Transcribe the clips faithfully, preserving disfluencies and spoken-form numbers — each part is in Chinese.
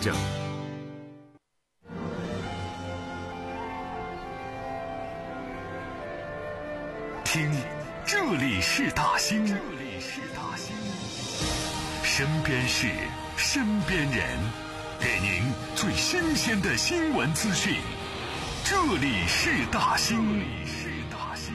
证。听，这里是大兴，这里是大兴，身边事，身边人，给您最新鲜的新闻资讯。这里是大兴，这里是大兴。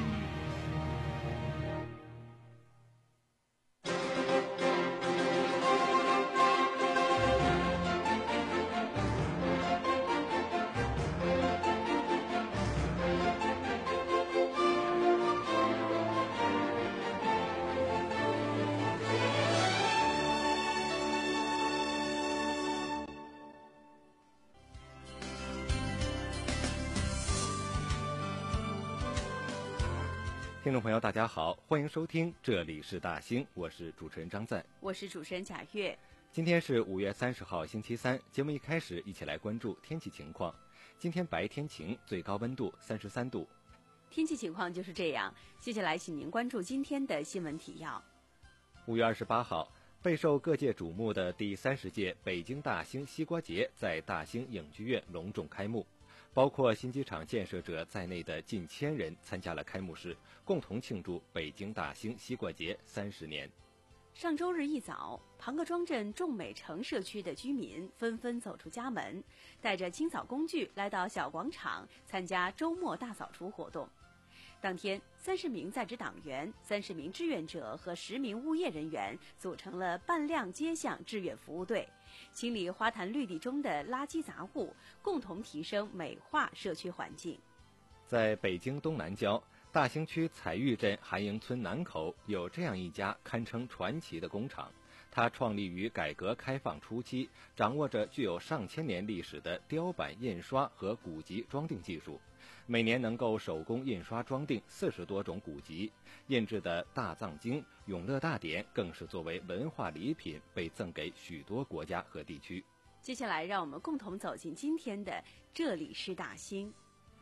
听众朋友大家好，欢迎收听这里是大兴，我是主持人张赞， 我是主持人贾月。 今天是五月三十号星期三，节目一开始一起来关注天气情况。今天白天晴，最高温度三十三度。 天气情况就是这样，接下来请您关注今天的新闻提要。 五月二十八号，备受各界瞩目的第三十届北京大兴西瓜节在大兴影剧院隆重开幕。包括新机场建设者在内的近千人参加了开幕式，共同庆祝北京大兴西瓜节三十年。 上周日一早，庞各庄镇众美城社区的居民纷纷走出家门，带着清扫工具来到小广场参加周末大扫除活动。当天，三十名在职党员、三十名志愿者和十名物业人员组成了半辆街巷志愿服务队，清理花坛绿地中的垃圾杂物，共同提升美化社区环境。 在北京东南郊大兴区彩玉镇韩营村南口，有这样一家堪称传奇的工厂。它创立于改革开放初期，掌握着具有上千年历史的雕版印刷和古籍装订技术，每年能够手工印刷装订四十多种古籍，印制的大藏经、永乐大典更是作为文化礼品被赠给许多国家和地区。 接下来让我们共同走进今天的这里是大兴。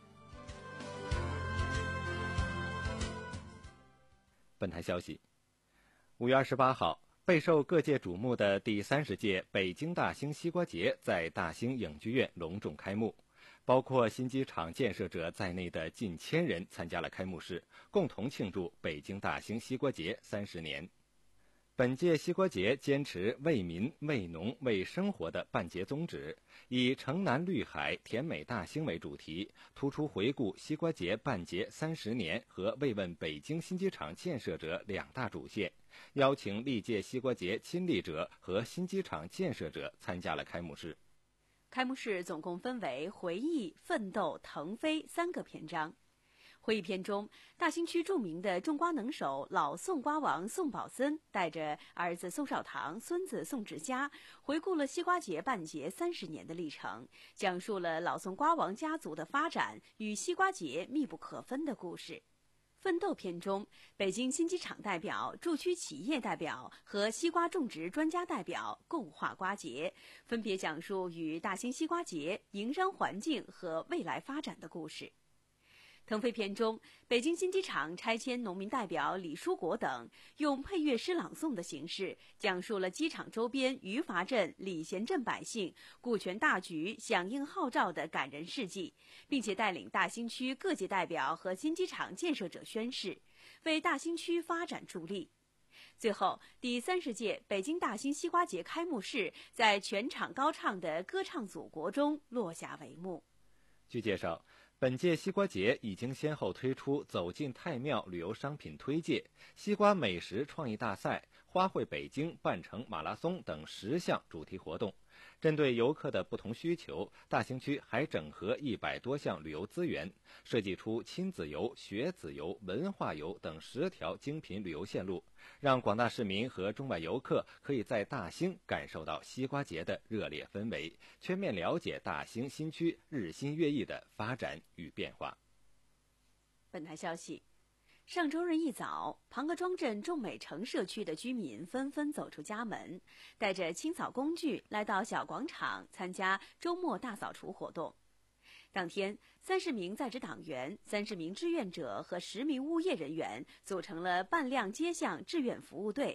本台消息，五月二十八号，备受各界瞩目的第三十届北京大兴西瓜节在大兴影剧院隆重开幕。包括新机场建设者在内的近千人参加了开幕式，共同庆祝北京大兴西瓜节三十年。本届西瓜节坚持为民、为农、为生活的办节宗旨，以城南绿海、甜美大兴为主题，突出回顾西瓜节办节三十年和慰问北京新机场建设者两大主线，邀请历届西瓜节亲历者和新机场建设者参加了开幕式。 开幕式总共分为回忆、奋斗、腾飞三个篇章。会议篇中，大兴区著名的种瓜能手老宋瓜王宋宝森带着儿子宋少棠、孙子宋志佳，回顾了西瓜节办节三十年的历程，讲述了老宋瓜王家族的发展与西瓜节密不可分的故事。奋斗篇中，北京新机场代表、驻区企业代表和西瓜种植专家代表共话瓜节，分别讲述与大兴西瓜节、营商环境和未来发展的故事。腾飞篇中，北京新机场拆迁农民代表李书国等用配乐诗朗诵的形式，讲述了机场周边余华镇、礼贤镇百姓顾全大局、响应号召的感人事迹，并且带领大兴区各界代表和新机场建设者宣誓，为大兴区发展助力。最后，第三十届北京大兴西瓜节开幕式在全场高唱的歌唱祖国中落下帷幕。 据介绍，本届西瓜节已经先后推出走进太庙旅游商品推介、西瓜美食创意大赛、花卉北京半程马拉松等十项主题活动。针对游客的不同需求，大兴区还整合一百多项旅游资源，设计出亲子游、学子游、文化游等十条精品旅游线路，让广大市民和中外游客可以在大兴感受到西瓜节的热烈氛围，全面了解大兴新区日新月异的发展与变化。 本台消息，上周日一早，庞各庄镇众美城社区的居民纷纷走出家门，带着清扫工具来到小广场参加周末大扫除活动。当天，三十名在职党员、三十名志愿者和十名物业人员组成了半辆街巷志愿服务队，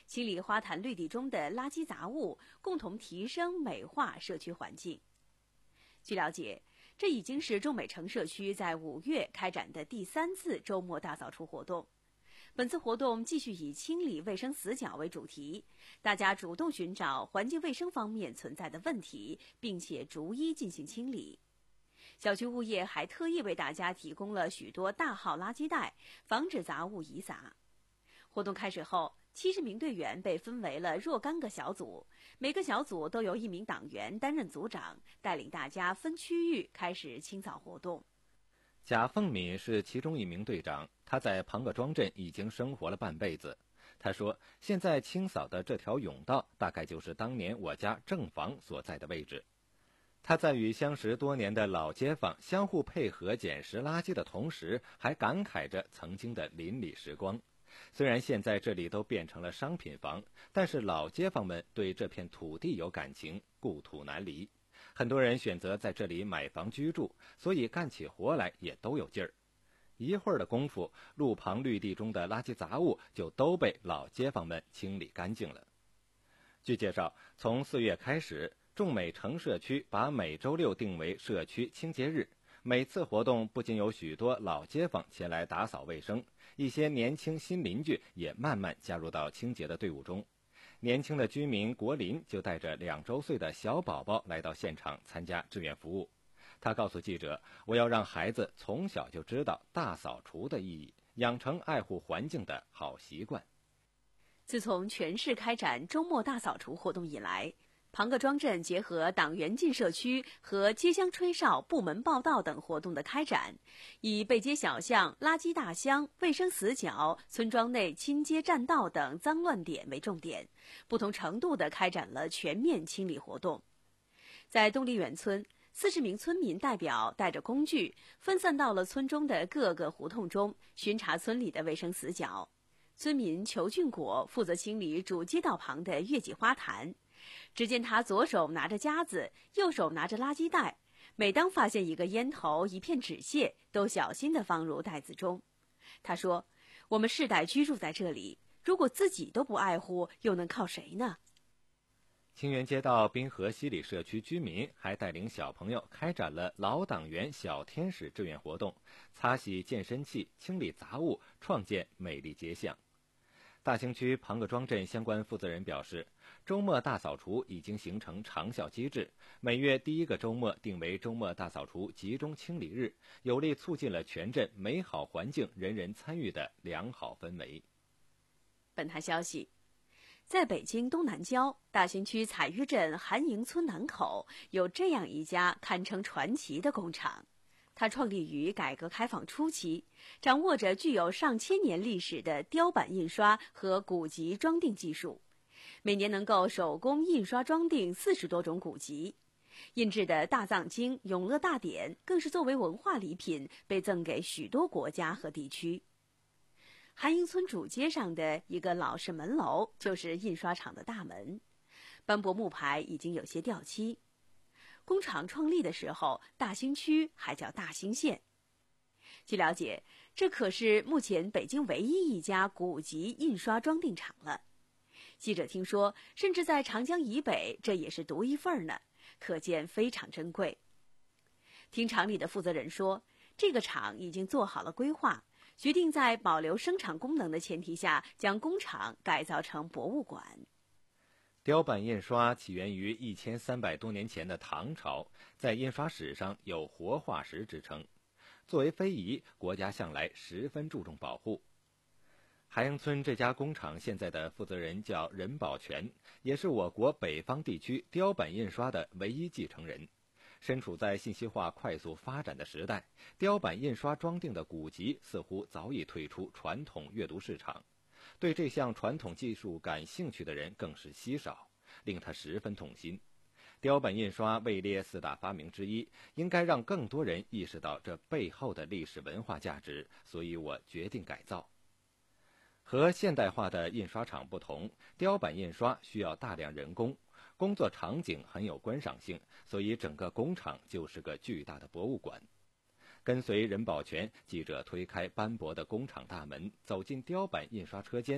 清理花坛绿地中的垃圾杂物，共同提升美化社区环境。据了解，这已经是中美城社区在五月开展的第三次周末大扫除活动。本次活动继续以清理卫生死角为主题，大家主动寻找环境卫生方面存在的问题，并且逐一进行清理。小区物业还特意为大家提供了许多大号垃圾袋，防止杂物遗撒。活动开始后，七十名队员被分为了若干个小组，每个小组都由一名党员担任组长，带领大家分区域开始清扫活动。 贾凤敏是其中一名队长，他在庞各庄镇已经生活了半辈子。他说，现在清扫的这条甬道大概就是当年我家正房所在的位置。他在与相识多年的老街坊相互配合捡拾垃圾的同时，还感慨着曾经的邻里时光。虽然现在这里都变成了商品房，但是老街坊们对这片土地有感情，故土难离。很多人选择在这里买房居住，所以干起活来也都有劲儿。一会儿的功夫，路旁绿地中的垃圾杂物就都被老街坊们清理干净了。据介绍，从四月开始，众美城社区把每周六定为社区清洁日。每次活动不仅有许多老街坊前来打扫卫生，一些年轻新邻居也慢慢加入到清洁的队伍中。年轻的居民国林就带着两周岁的小宝宝来到现场参加志愿服务。他告诉记者，我要让孩子从小就知道大扫除的意义，养成爱护环境的好习惯。 自从全市开展周末大扫除活动以来，庞各庄镇结合党员进社区和街乡吹哨、部门报到等活动的开展，以背街小巷、垃圾大箱、卫生死角、村庄内亲街占道等脏乱点为重点，不同程度地开展了全面清理活动。在东丽园村，四十名村民代表带着工具，分散到了村中的各个胡同中，巡查村里的卫生死角。村民裘俊国负责清理主街道旁的月季花坛。只见他左手拿着夹子，右手拿着垃圾袋，每当发现一个烟头、一片纸屑，都小心地放入袋子中。他说，我们世代居住在这里，如果自己都不爱护，又能靠谁呢？ 清源街道滨河西里社区居民还带领小朋友开展了老党员小天使志愿活动，擦洗健身器，清理杂物，创建美丽街巷。大兴区庞各庄镇相关负责人表示，周末大扫除已经形成长效机制，每月第一个周末定为周末大扫除集中清理日，有力促进了全镇美好环境人人参与的良好氛围。 本台消息，在北京东南郊大兴区彩玉镇韩营村南口，有这样一家堪称传奇的工厂。它创立于改革开放初期，掌握着具有上千年历史的雕版印刷和古籍装订技术，每年能够手工印刷装订四十多种古籍。印制的大藏经、永乐大典更是作为文化礼品被赠给许多国家和地区。韩营村主街上的一个老式门楼就是印刷厂的大门，斑驳木牌已经有些掉漆。工厂创立的时候，大兴区还叫大兴县。据了解，这可是目前北京唯一一家古籍印刷装订厂了。记者听说，甚至在长江以北，这也是独一份呢，可见非常珍贵。听厂里的负责人说，这个厂已经做好了规划，决定在保留生产功能的前提下，将工厂改造成博物馆。 雕版印刷起源于一千三百多年前的唐朝，在印刷史上有活化石之称。作为非遗，国家向来十分注重保护。韩营村这家工厂现在的负责人叫任宝全，也是我国北方地区雕版印刷的唯一继承人。身处在信息化快速发展的时代，雕版印刷装订的古籍似乎早已退出传统阅读市场。对这项传统技术感兴趣的人更是稀少，令他十分痛心。雕版印刷位列四大发明之一，应该让更多人意识到这背后的历史文化价值，所以我决定改造。和现代化的印刷厂不同，雕版印刷需要大量人工，工作场景很有观赏性，所以整个工厂就是个巨大的博物馆。跟随任宝全，记者推开斑驳的工厂大门，走进雕版印刷车间。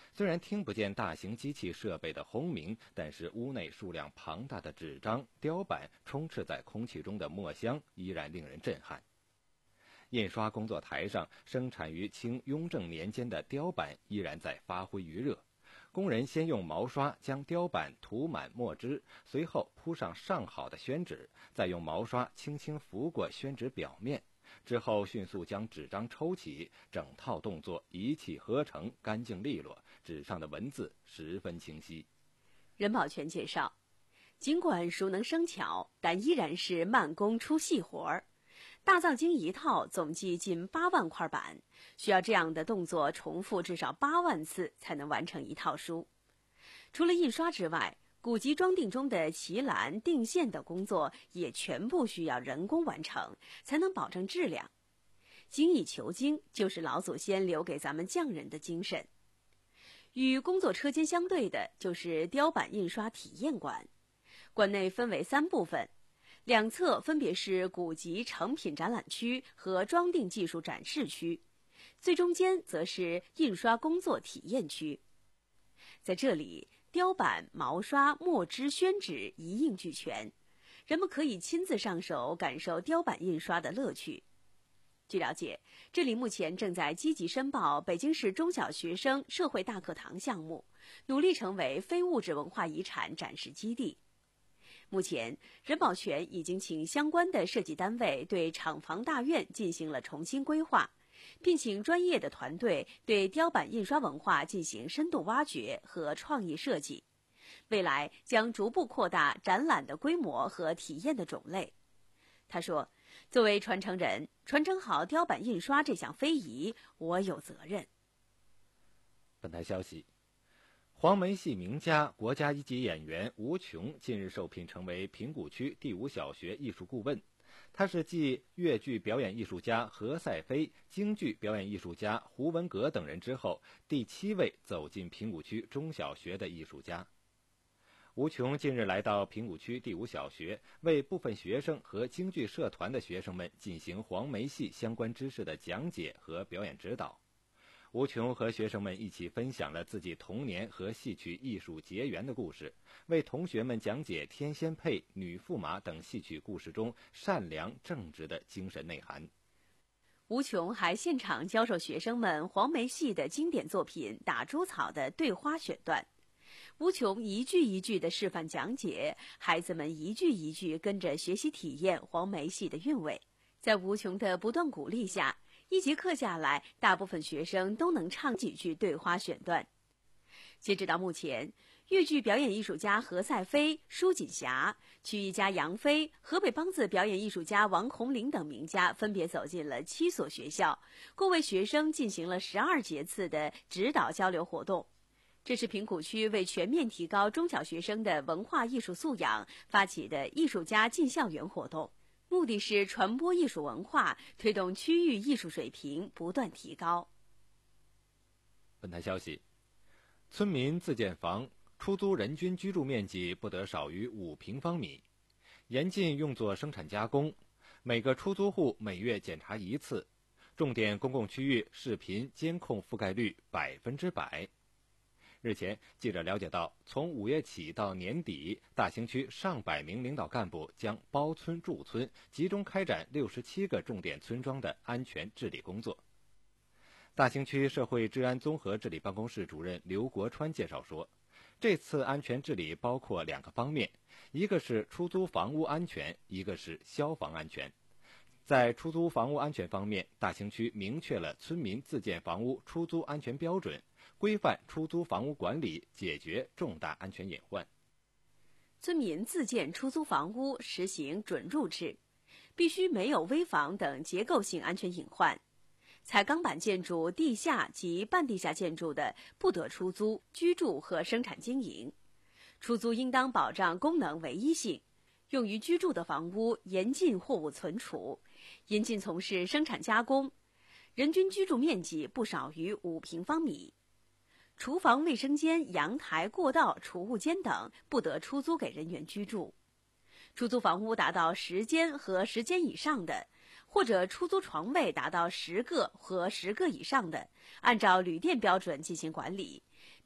虽然听不见大型机器设备的轰鸣，但是屋内数量庞大的纸张、雕版充斥在空气中的墨香依然令人震撼。印刷工作台上生产于清雍正年间的雕版依然在发挥余热。工人先用毛刷将雕版涂满墨汁，随后铺上上好的宣纸，再用毛刷轻轻拂过宣纸表面，之后迅速将纸张抽起，整套动作一气呵成，干净利落，纸上的文字十分清晰。 任宝全介绍，尽管熟能生巧，但依然是慢工出细活儿。大藏经一套总计近八万块板，需要这样的动作重复至少八万次才能完成一套书。除了印刷之外，古籍装订中的旗栏、定线等工作也全部需要人工完成，才能保证质量。精益求精就是老祖先留给咱们匠人的精神。与工作车间相对的就是雕版印刷体验馆，馆内分为三部分，两侧分别是古籍成品展览区和装订技术展示区，最中间则是印刷工作体验区。在这里，雕版、毛刷、墨汁、宣纸一应俱全，人们可以亲自上手感受雕版印刷的乐趣。据了解，这里目前正在积极申报北京市中小学生社会大课堂项目，努力成为非物质文化遗产展示基地。目前，任宝全已经请相关的设计单位对厂房大院进行了重新规划，并请专业的团队对雕版印刷文化进行深度挖掘和创意设计。未来将逐步扩大展览的规模和体验的种类。他说，作为传承人，传承好雕版印刷这项非遗，我有责任。 本台消息，黄梅戏名家、国家一级演员吴琼近日受聘成为平谷区第五小学艺术顾问。他是继越剧表演艺术家何赛飞、京剧表演艺术家胡文阁等人之后，第七位走进平谷区中小学的艺术家。吴琼近日来到平谷区第五小学，为部分学生和京剧社团的学生们进行黄梅戏相关知识的讲解和表演指导。吴琼和学生们一起分享了自己童年和戏曲艺术结缘的故事，为同学们讲解天仙配、女驸马等戏曲故事中善良正直的精神内涵。 吴琼还现场教授学生们黄梅戏的经典作品《打猪草》的对花选段。吴琼一句一句的示范讲解，孩子们一句一句跟着学习体验黄梅戏的韵味。在吴琼的不断鼓励下，一节课下来，大部分学生都能唱几句对花选段。截止到目前，越剧表演艺术家何赛飞、舒锦霞、曲艺家杨飞、河北梆子表演艺术家王红林等名家分别走进了七所学校，共为学生进行了十二节次的指导交流活动。这是平谷区为全面提高中小学生的文化艺术素养发起的艺术家进校园活动，目的是传播艺术文化，推动区域艺术水平不断提高。 本台消息，村民自建房出租人均居住面积不得少于五平方米，严禁用作生产加工，每个出租户每月检查一次，重点公共区域视频监控覆盖率百分之百。日前，记者了解到，从五月起到年底，大兴区上百名领导干部将包村驻村，集中开展六十七个重点村庄的安全治理工作。大兴区社会治安综合治理办公室主任刘国川介绍说，这次安全治理包括两个方面，一个是出租房屋安全，一个是消防安全。在出租房屋安全方面，大兴区明确了村民自建房屋出租安全标准，规范出租房屋管理，解决重大安全隐患。 村民自建出租房屋实行准入制，必须没有危房等结构性安全隐患。采钢板建筑地下及半地下建筑的，不得出租、居住和生产经营。出租应当保障功能唯一性。用于居住的房屋严禁货物存储，严禁从事生产加工，人均居住面积不少于五平方米。厨房、卫生间、阳台、过道、储物间等不得出租给人员居住。出租房屋达到十间和十间以上的，或者出租床位达到十个和十个以上的，按照旅店标准进行管理，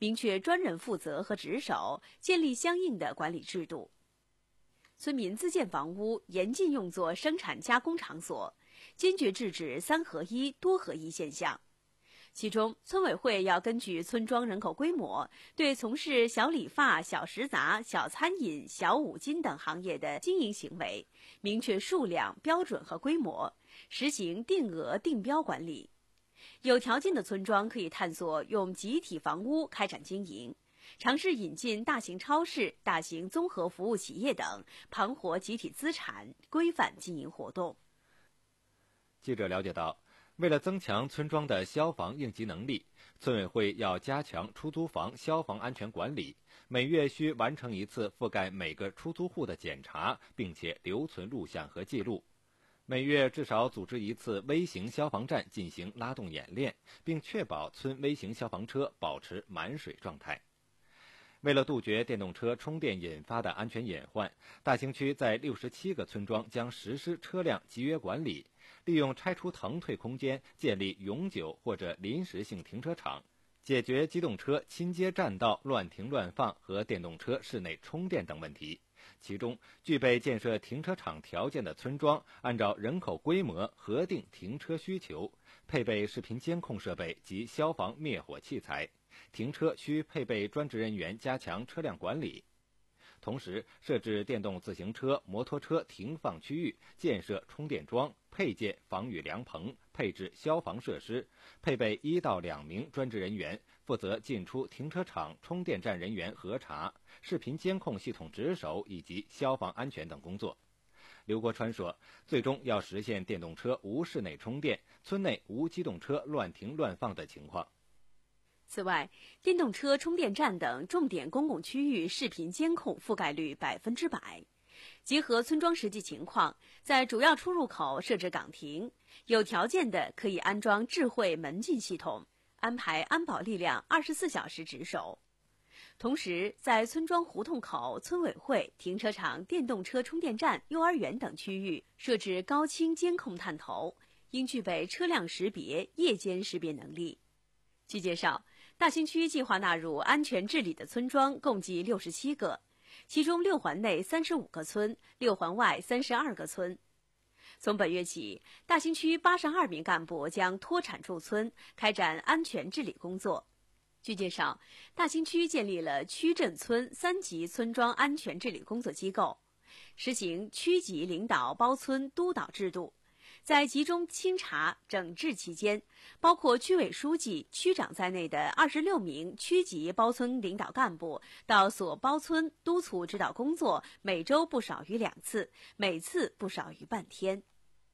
明确专人负责和职守，建立相应的管理制度。村民自建房屋严禁用作生产加工场所，坚决制止三合一、多合一现象。其中，村委会要根据村庄人口规模，对从事小理发、小食杂、小餐饮、小五金等行业的经营行为，明确数量、标准和规模，实行定额定标管理。有条件的村庄可以探索用集体房屋开展经营，尝试引进大型超市、大型综合服务企业等，盘活集体资产，规范经营活动。 记者了解到，为了增强村庄的消防应急能力，村委会要加强出租房消防安全管理，每月需完成一次覆盖每个出租户的检查，并且留存录像和记录。每月至少组织一次微型消防站进行拉动演练，并确保村微型消防车保持满水状态。为了杜绝电动车充电引发的安全隐患，大兴区在六十七个村庄将实施车辆集约管理，利用拆除腾退空间建立永久或者临时性停车场，解决机动车亲接占道乱停乱放和电动车室内充电等问题。其中，具备建设停车场条件的村庄，按照人口规模核定停车需求，配备视频监控设备及消防灭火器材。停车需配备专职人员加强车辆管理，同时设置电动自行车、摩托车停放区域，建设充电桩，配建防雨凉棚，配置消防设施，配备一到两名专职人员，负责进出停车场、充电站人员核查、视频监控系统值守以及消防安全等工作。刘国川说，最终要实现电动车无室内充电、村内无机动车乱停乱放的情况。 此外，电动车充电站等重点公共区域视频监控覆盖率百分之百。结合村庄实际情况，在主要出入口设置岗亭，有条件的可以安装智慧门禁系统，安排安保力量二十四小时值守。同时，在村庄胡同口、村委会、停车场、电动车充电站、幼儿园等区域设置高清监控探头，应具备车辆识别、夜间识别能力。据介绍，大兴区计划纳入安全治理的村庄共计六十七个，其中六环内三十五个村，六环外三十二个村。从本月起，大兴区八十二名干部将脱产驻村，开展安全治理工作。据介绍，大兴区建立了区镇村三级村庄安全治理工作机构，实行区级领导包村督导制度。在集中清查整治期间，包括区委书记、区长在内的二十六名区级包村领导干部到所包村督促指导工作，每周不少于两次，每次不少于半天。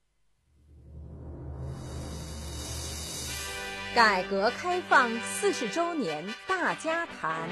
改革开放四十周年大家谈。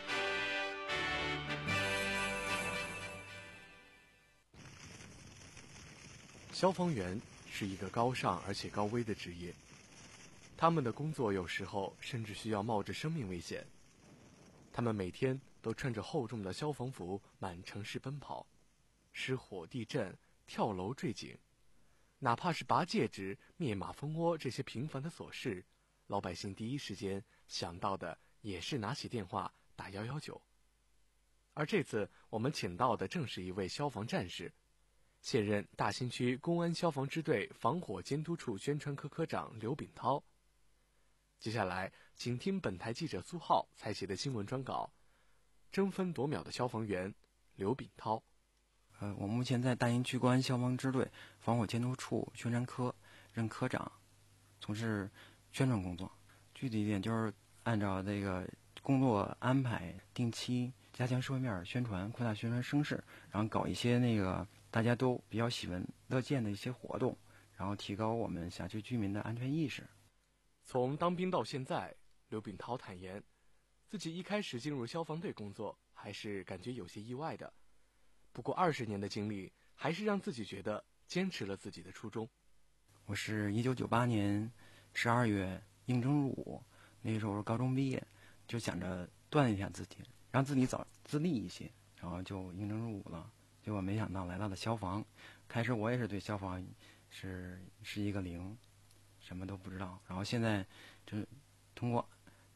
消防员是一个高尚而且高危的职业，他们的工作有时候甚至需要冒着生命危险。他们每天都穿着厚重的消防服满城市奔跑，失火、地震、跳楼、坠井，哪怕是拔戒指、灭马蜂窝这些平凡的琐事，老百姓第一时间想到的也是拿起电话打一一九。而这次我们请到的正是一位消防战士，现任大兴区公安消防支队防火监督处宣传科科长刘炳涛。接下来，请听本台记者苏浩采写的新闻专稿：争分夺秒的消防员刘炳涛。 呃，我目前在大兴区公安消防支队防火监督处宣传科任科长，从事宣传工作。具体一点就是按照这个工作安排，定期加强社会面宣传，扩大宣传声势，然后搞一些那个大家都比较喜闻乐见的一些活动，然后提高我们辖区居民的安全意识。 从当兵到现在，刘炳涛坦言，自己一开始进入消防队工作还是感觉有些意外的，不过二十年的经历还是让自己觉得坚持了自己的初衷。 我是一九九八年十二月应征入伍，那时候高中毕业，就想着锻炼一下自己，让自己早自立一些，然后就应征入伍了。结果没想到来到了消防，开始我也是对消防是是一个零，什么都不知道。然后现在就通过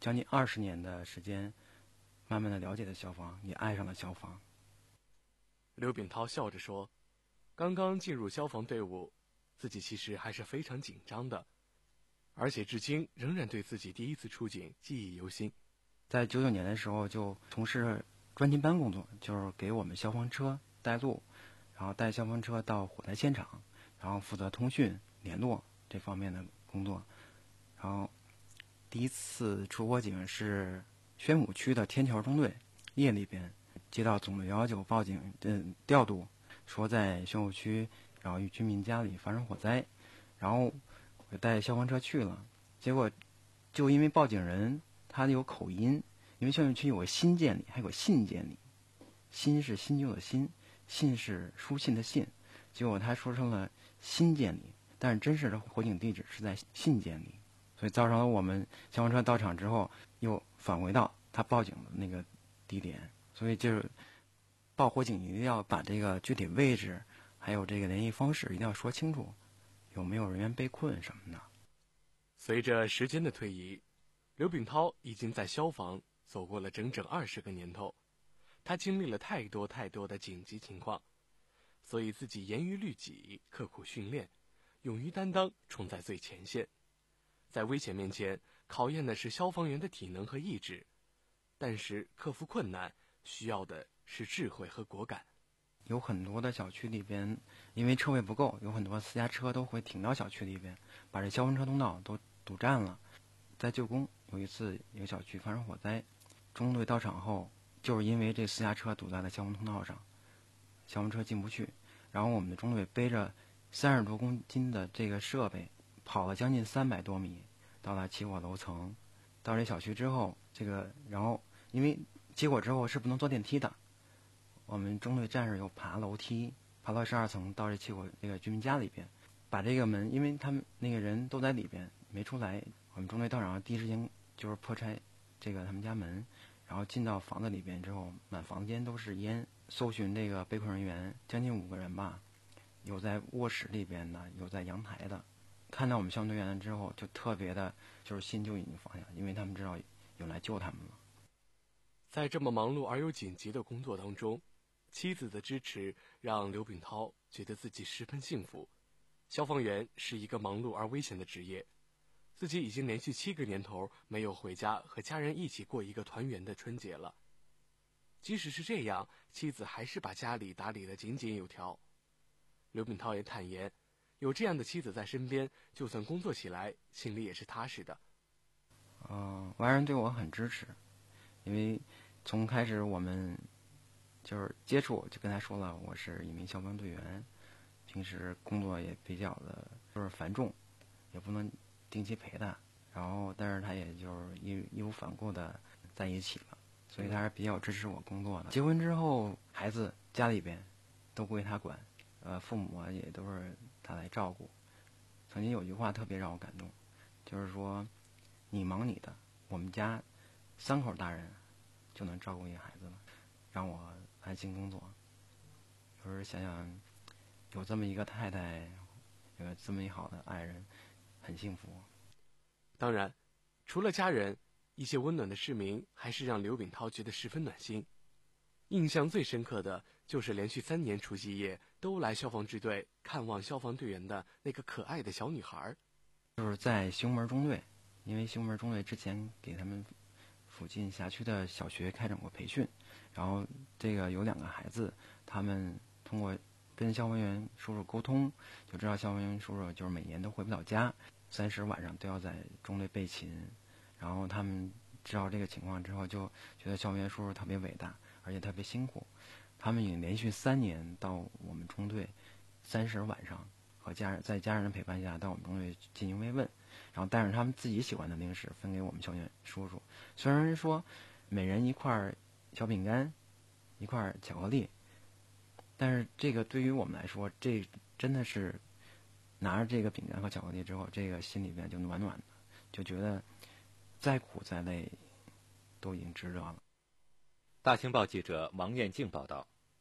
将近二十年的时间，慢慢的了解了消防，也爱上了消防。 刘炳涛笑着说，刚刚进入消防队伍，自己其实还是非常紧张的，而且至今仍然对自己第一次出警记忆犹新。 在九九年的时候就从事专勤班工作，就是给我们消防车带路，然后带消防车到火灾现场，然后负责通讯联络这方面的工作。然后第一次出火警是宣武区的天桥中队，夜里边接到总队幺幺九报警，嗯，调度说在宣武区，然后一居民家里发生火灾，然后我带消防车去了，结果就因为报警人他有口音，因为宣武区有个新建里，还有个信建里，新是新旧的新，信是书信的信，结果他说成了新建里，但是真实的火警地址是在信建里，所以造成了我们消防车到场之后又返回到他报警的那个地点，所以就是报火警一定要把这个具体位置还有这个联系方式一定要说清楚，有没有人员被困什么的。 随着时间的推移，刘炳涛已经在消防走过了整整二十个年头，他经历了太多太多的紧急情况，所以自己严于律己，刻苦训练，勇于担当，冲在最前线。在危险面前，考验的是消防员的体能和意志，但是克服困难需要的是智慧和果敢。 有很多的小区里边，因为车位不够，有很多私家车都会停到小区里边，把这消防车通道都堵占了。在旧宫有一次，一个小区发生火灾，中队到场后，就是因为这私家车堵在了消防通道上，消防车进不去，然后我们的中队背着三十多公斤的这个设备，跑了将近三百多米，到达起火楼层。到这小区之后，这个然后因为起火之后是不能坐电梯的，我们中队战士又爬楼梯，爬到十二层到这起火这个居民家里边，把这个门，因为他们那个人都在里边没出来，我们中队到场第一时间就是破拆这个他们家门，然后进到房子里边之后，满房间都是烟，搜寻这个被困人员将近五个人吧，有在卧室里边的，有在阳台的。看到我们消防队员之后，就特别的，就是心就已经放下，因为他们知道有来救他们了。 在这么忙碌而又紧急的工作当中，妻子的支持让刘炳涛觉得自己十分幸福。消防员是一个忙碌而危险的职业，自己已经连续七个年头没有回家和家人一起过一个团圆的春节了。即使是这样，妻子还是把家里打理得井井有条。刘炳涛也坦言，有这样的妻子在身边，就算工作起来心里也是踏实的。 嗯、呃，外人对我很支持，因为从开始我们就是接触，就跟他说了，我是一名消防队员，平时工作也比较的就是繁重，也不能定期陪他，然后但是他也就是义义无反顾的在一起了，所以他是比较支持我工作的。结婚之后，孩子家里边都归他管，呃，父母啊也都是他来照顾。曾经有句话特别让我感动，就是说，你忙你的，我们家三口大人就能照顾一个孩子了，让我安心工作。有时想想，有这么一个太太，有这么一好的爱人，很幸福。 当然，除了家人，一些温暖的市民还是让刘炳涛觉得十分暖心。印象最深刻的就是连续三年除夕夜都来消防支队看望消防队员的那个可爱的小女孩。 就是在西红门中队，因为西红门中队之前给他们附近辖区的小学开展过培训，然后这个有两个孩子，他们通过跟消防员叔叔沟通，就知道消防员叔叔就是每年都回不了家，三十晚上都要在中队备勤，然后他们知道这个情况之后，就觉得消防员叔叔特别伟大，而且特别辛苦。他们已经连续三年到我们中队，三十晚上和家人在家人的陪伴下到我们中队进行慰问，然后带着他们自己喜欢的零食分给我们消防员叔叔。虽然说每人一块小饼干，一块巧克力，但是这个对于我们来说，这真的是拿着这个饼干和巧克力之后，这个心里面就暖暖的，就觉得再苦再累都已经值得了。 大清报记者王艳静报道，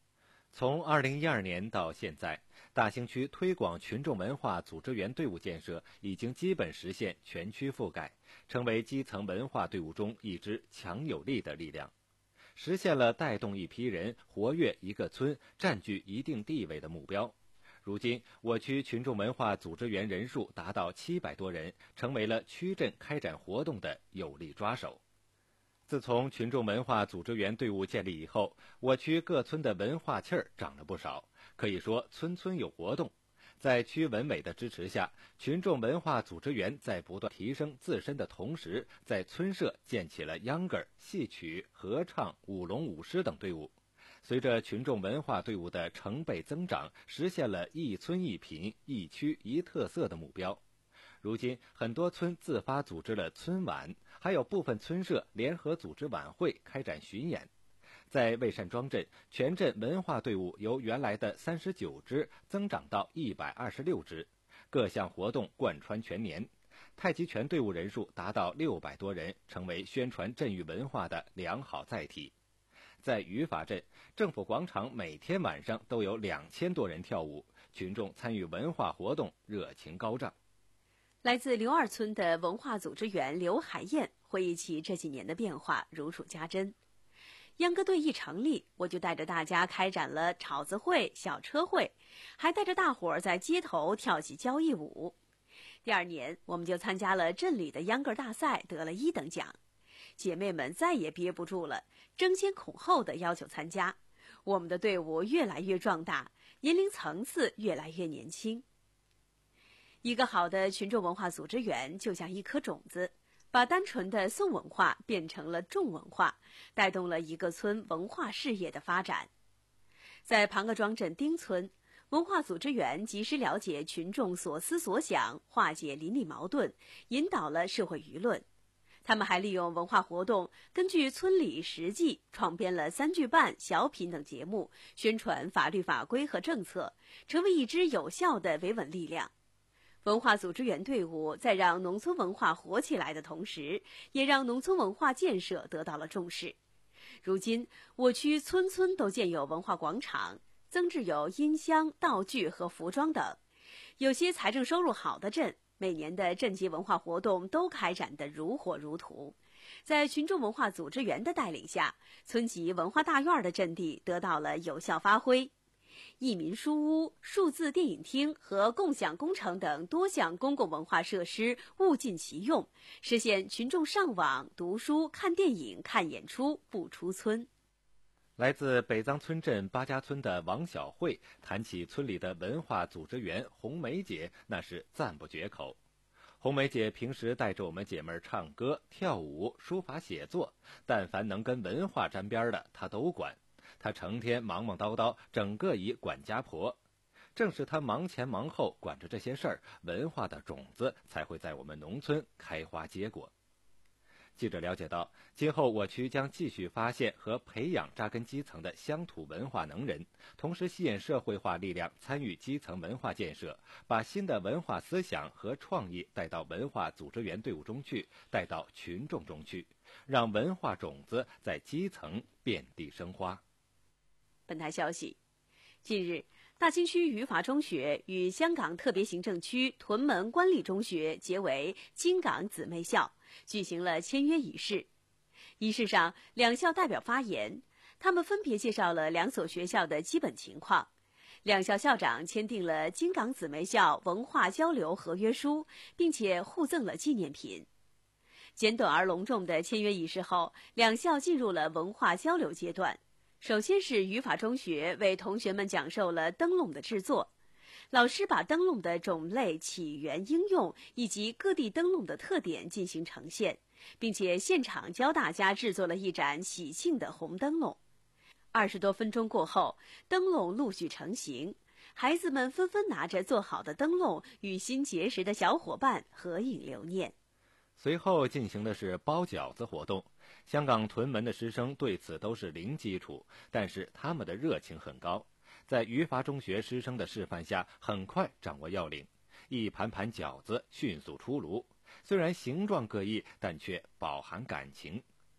从二零一二年到现在，大兴区推广群众文化组织员队伍建设已经基本实现全区覆盖，成为基层文化队伍中一支强有力的力量，实现了带动一批人活跃一个村、占据一定地位的目标。如今，我区群众文化组织员人数达到七百多人，成为了区镇开展活动的有力抓手。自从群众文化组织员队伍建立以后，我区各村的文化气儿长了不少，可以说村村有活动。在区文委的支持下，群众文化组织员在不断提升自身的同时，在村社建起了秧歌、戏曲、合唱、舞龙舞狮等队伍。随着群众文化队伍的成倍增长，实现了一村一品、一区一特色的目标。如今，很多村自发组织了村晚，还有部分村社联合组织晚会，开展巡演。在魏山庄镇，全镇文化队伍由原来的三十九支增长到一百二十六支，各项活动贯穿全年。太极拳队伍人数达到六百多人，成为宣传镇域文化的良好载体。在于法镇，政府广场每天晚上都有两千多人跳舞，群众参与文化活动，热情高涨。 来自刘二村的文化组织员刘海燕回忆起这几年的变化，如数家珍。秧歌队一成立，我就带着大家开展了炒子会、小车会，还带着大伙儿在街头跳起交谊舞。第二年，我们就参加了镇里的秧歌大赛，得了一等奖。姐妹们再也憋不住了，争先恐后的要求参加。我们的队伍越来越壮大，年龄层次越来越年轻。一个好的群众文化组织员就像一颗种子，把单纯的宋文化变成了重文化，带动了一个村文化事业的发展。在庞各庄镇丁村，文化组织员及时了解群众所思所想，化解邻里矛盾，引导了社会舆论。他们还利用文化活动，根据村里实际创编了三句半、小品等节目，宣传法律法规和政策，成为一支有效的维稳力量。文化组织员队伍在让农村文化活起来的同时，也让农村文化建设得到了重视。如今，我区村村都建有文化广场，增置有音箱、道具和服装等。有些财政收入好的镇，每年的镇级文化活动都开展得如火如荼。在群众文化组织员的带领下，村级文化大院的阵地得到了有效发挥。益民书屋、数字电影厅和共享工程等多项公共文化设施物尽其用，实现群众上网、读书、看电影、看演出不出村。 来自北藏村镇八家村的王小慧谈起村里的文化组织员红梅姐，那是赞不绝口。红梅姐平时带着我们姐妹唱歌、跳舞、书法写作，但凡能跟文化沾边的，她都管。她成天忙忙叨叨，整个一管家婆。正是她忙前忙后管着这些事儿，文化的种子才会在我们农村开花结果。记者了解到，今后我区将继续发现和培养扎根基层的乡土文化能人，同时吸引社会化力量参与基层文化建设，把新的文化思想和创意带到文化组织员队伍中去，带到群众中去，让文化种子在基层遍地生花。 本台消息，近日，大兴区语法中学与香港特别行政区屯门官立中学结为京港姊妹校，举行了签约仪式。仪式上，两校代表发言，他们分别介绍了两所学校的基本情况。两校校长签订了京港姊妹校文化交流合约书，并且互赠了纪念品。简短而隆重的签约仪式后，两校进入了文化交流阶段。首先是语法中学为同学们讲授了灯笼的制作，老师把灯笼的种类、起源、应用以及各地灯笼的特点进行呈现，并且现场教大家制作了一盏喜庆的红灯笼。二十多分钟过后，灯笼陆续成型，孩子们纷纷拿着做好的灯笼与新结识的小伙伴合影留念。 随后进行的是包饺子活动，香港屯门的师生对此都是零基础，但是他们的热情很高，在余华中学师生的示范下，很快掌握要领，一盘盘饺子迅速出炉，虽然形状各异，但却饱含感情。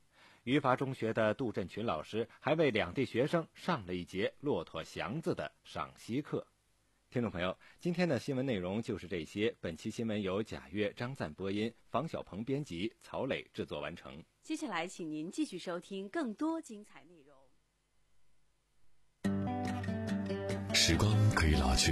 余华中学的杜振群老师还为两地学生上了一节骆驼祥子的赏析课。听众朋友，今天的新闻内容就是这些。本期新闻由贾越、张赞播音，房小鹏编辑，曹磊制作完成。 接下来，请您继续收听更多精彩内容。 时光可以老去。